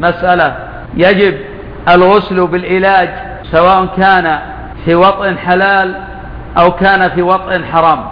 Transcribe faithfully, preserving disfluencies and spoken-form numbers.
مسألة يجب الغسل بالعلاج سواء كان في وطء حلال أو كان في وطء حرام.